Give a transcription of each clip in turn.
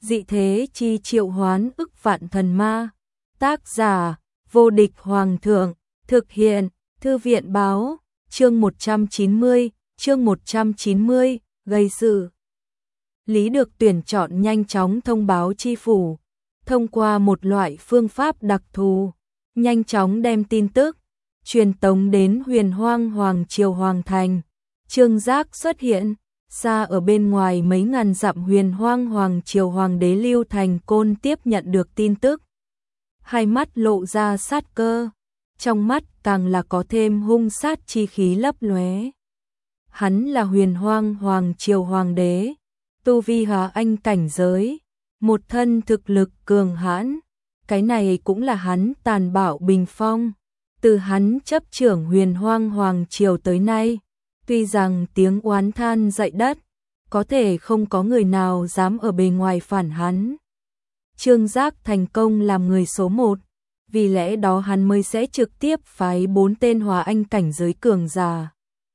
dị thế chi triệu hoán ức vạn thần ma. Tác giả, vô địch hoàng thượng, thực hiện, thư viện báo, chương 190, gây sự. Lý được tuyển chọn nhanh chóng thông báo chi phủ, thông qua một loại phương pháp đặc thù, nhanh chóng đem tin tức, truyền tống đến Huyền Hoang Hoàng Triều Hoàng Thành. Trương Giác xuất hiện, xa ở bên ngoài mấy ngàn dặm Huyền Hoang Hoàng Triều Hoàng đế Lưu Thành Côn tiếp nhận được tin tức. Hai mắt lộ ra sát cơ, trong mắt càng là có thêm hung sát chi khí lấp lóe. Hắn là Huyền Hoang Hoàng Triều Hoàng đế, tu vi Hóa Anh cảnh giới, một thân thực lực cường hãn, cái này cũng là hắn tàn bạo bình phong. Từ hắn chấp trưởng Huyền Hoang Hoàng Triều tới nay, tuy rằng tiếng oán than dậy đất, có thể không có người nào dám ở bề ngoài phản hắn. Trương Giác thành công làm người số 1, vì lẽ đó hắn mới sẽ trực tiếp phái 4 tên Hóa Anh cảnh giới cường giả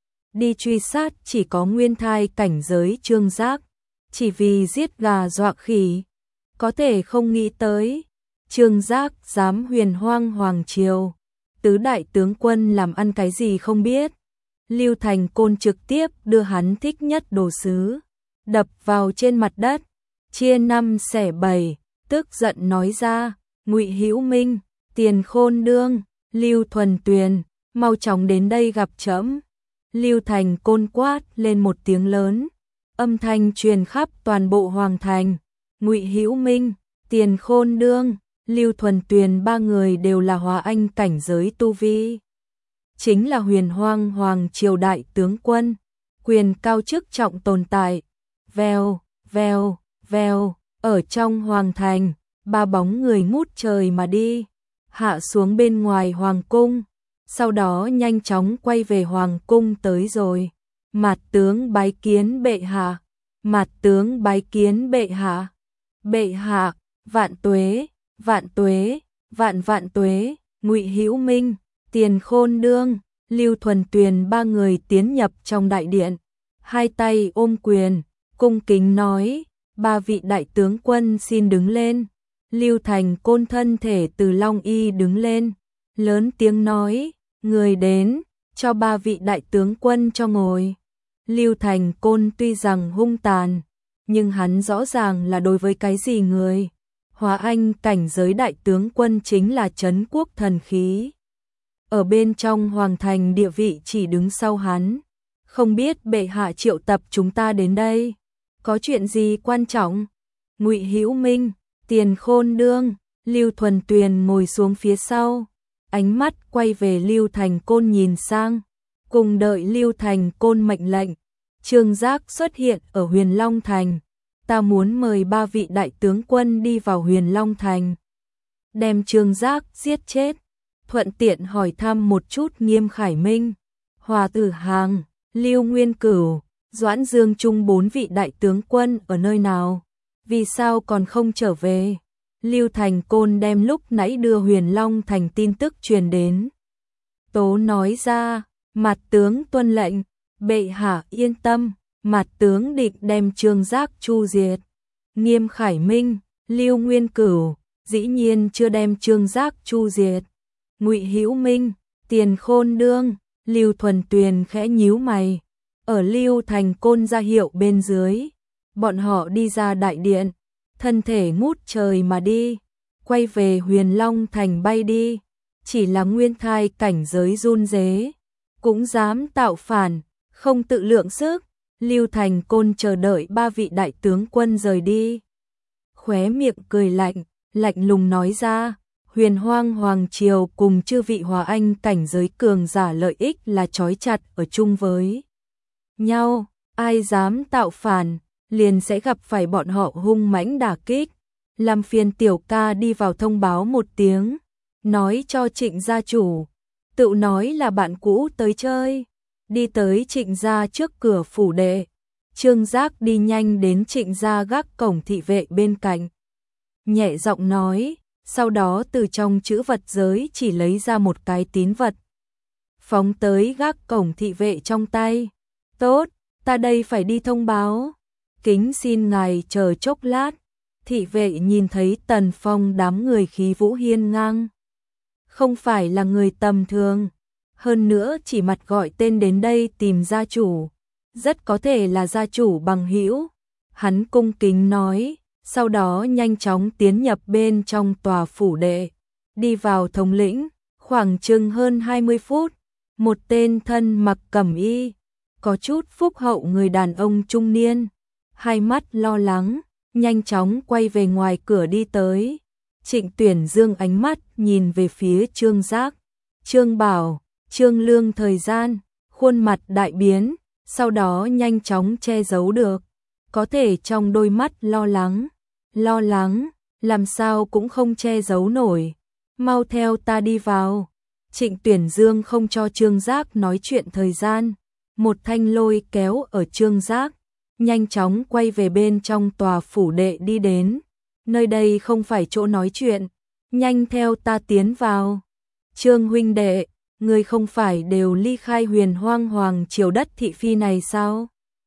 đi truy sát chỉ có nguyên thai cảnh giới Trương Giác, chỉ vì giết gà dọa khỉ. Có thể không nghĩ tới, Trương Giác dám Huyền Hoang Hoàng Triều, tứ đại tướng quân làm ăn cái gì không biết. Lưu Thành Côn trực tiếp đưa hắn thích nhất đồ sứ, đập vào trên mặt đất, chia 5 xẻ 7, tức giận nói ra, Ngụy Hữu Minh, Tiền Khôn Đương, Lưu Thuần Tuyền, mau chóng đến đây gặp trẫm. Lưu Thành Côn quát lên một tiếng lớn, âm thanh truyền khắp toàn bộ hoàng thành. Ngụy Hữu Minh, Tiền Khôn Đương, Lưu Thuần Tuyền ba người đều là Hóa Anh cảnh giới tu vi, chính là Huyền Hoang Hoàng Triều đại tướng quân, quyền cao chức trọng tồn tại. Vèo, vèo, vèo, ở trong hoàng thành, ba bóng người ngút trời mà đi, hạ xuống bên ngoài hoàng cung, sau đó nhanh chóng quay về hoàng cung tới rồi. Mạt tướng bái kiến bệ hạ, Mạt tướng bái kiến bệ hạ, bệ hạ, vạn tuế, vạn tuế, vạn vạn tuế. Ngụy Hữu Minh, Tiền Khôn Đương, Lưu Thuần Tuyền ba người tiến nhập trong đại điện, hai tay ôm quyền, cung kính nói, ba vị đại tướng quân xin đứng lên. Lưu Thành Côn thân thể từ Long Y đứng lên, lớn tiếng nói, người đến, cho ba vị đại tướng quân cho ngồi. Lưu Thành Côn tuy rằng hung tàn, nhưng hắn rõ ràng là đối với cái gì người. Hóa Anh cảnh giới đại tướng quân chính là trấn quốc thần khí, ở bên trong hoàng thành địa vị chỉ đứng sau hắn. Không biết bệ hạ triệu tập chúng ta đến đây, có chuyện gì quan trọng? Ngụy Hữu Minh, Tiền Khôn Đương, Lưu Thuần Tuyền ngồi xuống phía sau, ánh mắt quay về Lưu Thành Côn nhìn sang, cùng đợi Lưu Thành Côn mệnh lệnh. Trương Giác xuất hiện ở Huyền Long Thành, ta muốn mời ba vị đại tướng quân đi vào Huyền Long Thành, đem Trương Giác giết chết, thuận tiện hỏi thăm một chút Nghiêm Khải Minh, Hòa Tử Hàng, Lưu Nguyên Cửu, Doãn Dương Trung 4 vị đại tướng quân ở nơi nào, vì sao còn không trở về. Lưu Thành Côn đem lúc nãy đưa Huyền Long Thành tin tức truyền đến. Tố nói ra, Mạt tướng tuân lệnh, bệ hạ yên tâm, Mạt tướng định đem Trương Giác chu diệt. Nghiêm Khải Minh, Lưu Nguyên Cửu, dĩ nhiên chưa đem Trương Giác chu diệt. Ngụy Hữu Minh, Tiền Khôn Đương, Lưu Thuần Tuyền khẽ nhíu mày, ở Lưu Thành Côn ra hiệu bên dưới, bọn họ đi ra đại điện, thân thể ngút trời mà đi, quay về Huyền Long Thành bay đi. Chỉ là nguyên thai cảnh giới run rế, cũng dám tạo phản, không tự lượng sức. Lưu Thành Côn chờ đợi ba vị đại tướng quân rời đi, khóe miệng cười lạnh, lạnh lùng nói ra, Huyền Hoang Hoàng Triều cùng chư vị Hóa Anh cảnh giới cường giả lợi ích là trói chặt ở chung với nhau, ai dám tạo phản, liền sẽ gặp phải bọn họ hung mãnh đả kích. Làm phiền tiểu ca đi vào thông báo một tiếng, nói cho Trịnh gia chủ, tự nói là bạn cũ tới chơi. Đi tới Trịnh gia trước cửa phủ đệ, Trương Giác đi nhanh đến Trịnh gia gác cổng thị vệ bên cạnh, nhẹ giọng nói, sau đó từ trong chữ vật giới chỉ lấy ra một cái tín vật, phóng tới gác cổng thị vệ trong tay. Tốt, ta đây phải đi thông báo, kính xin ngài chờ chốc lát. Thị vệ nhìn thấy Tần Phong đám người khí vũ hiên ngang, không phải là người tầm thường, hơn nữa chỉ mặt gọi tên đến đây tìm gia chủ, rất có thể là gia chủ bằng hữu. Hắn cung kính nói, sau đó nhanh chóng tiến nhập bên trong tòa phủ đệ, đi vào thống lĩnh, khoảng chừng hơn 20 phút, một tên thân mặc cẩm y, có chút phúc hậu người đàn ông trung niên, hai mắt lo lắng, nhanh chóng quay về ngoài cửa đi tới. Trịnh Tuyển Dương ánh mắt nhìn về phía Trương Giác, Trương Bảo, Trương Lương thời gian, khuôn mặt đại biến, sau đó nhanh chóng che giấu được, có thể trong đôi mắt lo lắng, làm sao cũng không che giấu nổi. Mau theo ta đi vào. Trịnh Tuyển Dương không cho Trương Giác nói chuyện thời gian, một thanh lôi kéo ở Trương Giác, nhanh chóng quay về bên trong tòa phủ đệ đi đến. Nơi đây không phải chỗ nói chuyện, nhanh theo ta tiến vào. Trương huynh đệ, người không phải đều ly khai Huyền Hoang Hoàng triều đất thị phi này sao?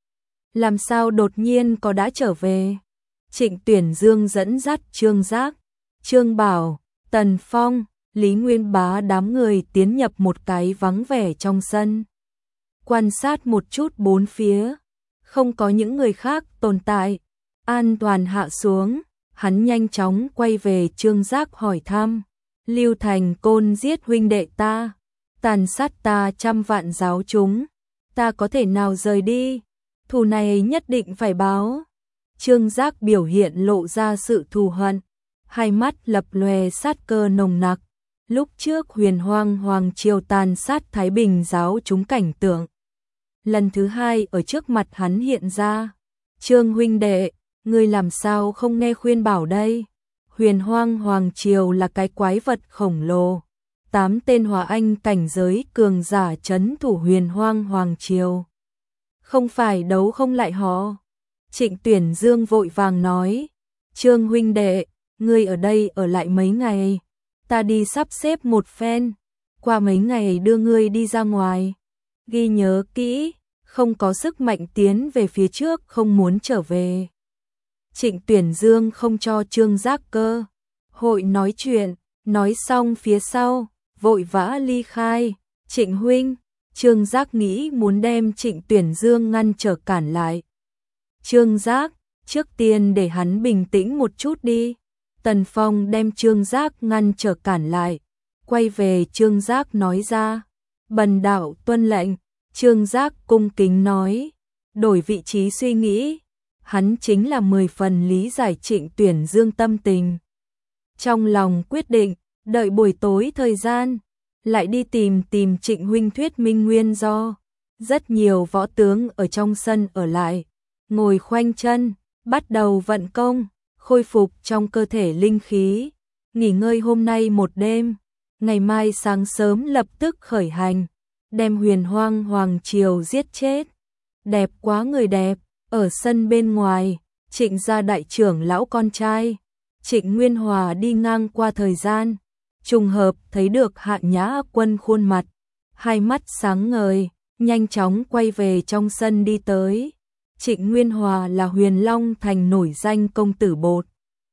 Làm sao đột nhiên có đã trở về? Trịnh Tuyển Dương dẫn dắt Trương Giác, Trương Bảo, Tần Phong, Lý Nguyên Bá đám người tiến nhập một cái vắng vẻ trong sân. Quan sát một chút bốn phía, không có những người khác tồn tại, an toàn hạ xuống, hắn nhanh chóng quay về Trương Giác hỏi thăm. Lưu Thành Côn giết huynh đệ ta, tàn sát ta trăm vạn giáo chúng, ta có thể nào rời đi, thù này nhất định phải báo. Trương Giác biểu hiện lộ ra sự thù hận, hai mắt lập lòe sát cơ nồng nặc. Lúc trước Huyền Hoang Hoàng triều tàn sát Thái Bình giáo chúng cảnh tượng, lần thứ hai ở trước mặt hắn hiện ra. Trương huynh đệ, ngươi làm sao không nghe khuyên bảo đây? Huyền Hoang Hoàng triều là cái quái vật khổng lồ, 8 tên Hòa Anh cảnh giới cường giả trấn thủ Huyền Hoang Hoàng triều, không phải đấu không lại họ. Trịnh Tuyển Dương vội vàng nói, Trương huynh đệ, ngươi ở đây ở lại mấy ngày, ta đi sắp xếp một phen, qua mấy ngày đưa ngươi đi ra ngoài. Ghi nhớ kỹ, không có sức mạnh tiến về phía trước không muốn trở về. Trịnh Tuyển Dương không cho Trương Giác cơ hội nói chuyện, nói xong phía sau, vội vã ly khai. Trịnh huynh, Trương Giác nghĩ muốn đem Trịnh Tuyển Dương ngăn trở cản lại. Trương Giác, trước tiên để hắn bình tĩnh một chút đi. Tần Phong đem Trương Giác ngăn trở cản lại, quay về Trương Giác nói ra, bần đạo tuân lệnh. Trương Giác cung kính nói, đổi vị trí suy nghĩ, hắn chính là 10 phần lý giải Trịnh Tuyển Dương tâm tình. Trong lòng quyết định, đợi buổi tối thời gian, lại đi tìm Trịnh huynh thuyết minh nguyên do. Rất nhiều võ tướng ở trong sân ở lại, ngồi khoanh chân, bắt đầu vận công, khôi phục trong cơ thể linh khí, nghỉ ngơi hôm nay một đêm, ngày mai sáng sớm lập tức khởi hành, đem Huyền Hoang Hoàng triều giết chết. Đẹp quá người đẹp. Ở sân bên ngoài, Trịnh gia đại trưởng lão con trai, Trịnh Nguyên Hòa đi ngang qua thời gian, trùng hợp thấy được Hạ Nhã Quân khuôn mặt, hai mắt sáng ngời, nhanh chóng quay về trong sân đi tới. Trịnh Nguyên Hòa là Huyền Long Thành nổi danh công tử bột.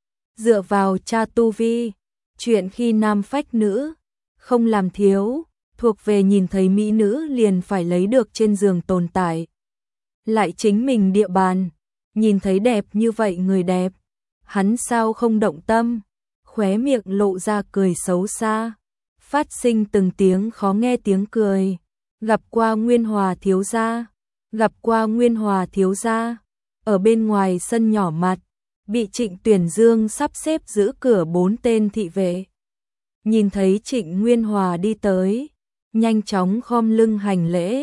Dựa vào cha tu vi, chuyện khi nam phách nữ, không làm thiếu, thuộc về nhìn thấy mỹ nữ liền phải lấy được trên giường tồn tại. Lại chính mình địa bàn, nhìn thấy đẹp như vậy người đẹp, hắn sao không động tâm, khóe miệng lộ ra cười xấu xa, phát sinh từng tiếng khó nghe tiếng cười. Gặp qua Nguyên Hòa thiếu gia, gặp qua Nguyên Hòa thiếu gia. Ở bên ngoài sân nhỏ mặt, bị Trịnh Tuyển Dương sắp xếp giữ cửa 4 tên thị vệ. Nhìn thấy Trịnh Nguyên Hòa đi tới, nhanh chóng khom lưng hành lễ.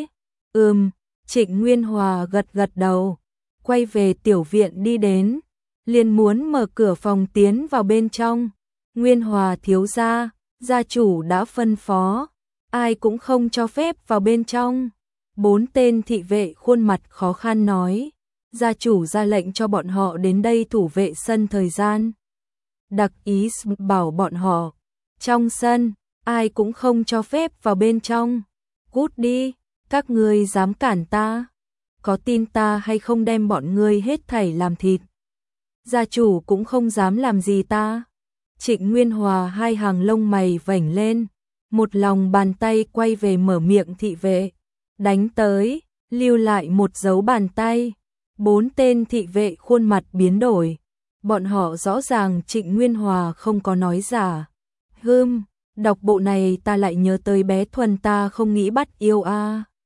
Trịnh Nguyên Hòa gật gật đầu, quay về tiểu viện đi đến, liền muốn mở cửa phòng tiến vào bên trong. Nguyên Hòa thiếu gia, gia chủ đã phân phó, ai cũng không cho phép vào bên trong. 4 tên thị vệ khuôn mặt khó khăn nói, gia chủ ra lệnh cho bọn họ đến đây thủ vệ sân thời gian. Đặc ý bảo bọn họ, trong sân, ai cũng không cho phép vào bên trong. Cút đi, các ngươi dám cản ta, có tin ta hay không đem bọn ngươi hết thảy làm thịt. Gia chủ cũng không dám làm gì ta. Trịnh Nguyên Hòa hai hàng lông mày vểnh lên, một lòng bàn tay quay về mở miệng thị vệ, đánh tới, lưu lại một dấu bàn tay. 4 tên thị vệ khuôn mặt biến đổi, bọn họ rõ ràng Trịnh Nguyên Hòa không có nói giả. Đọc bộ này ta lại nhớ tới bé Thuần ta không nghĩ bắt yêu a.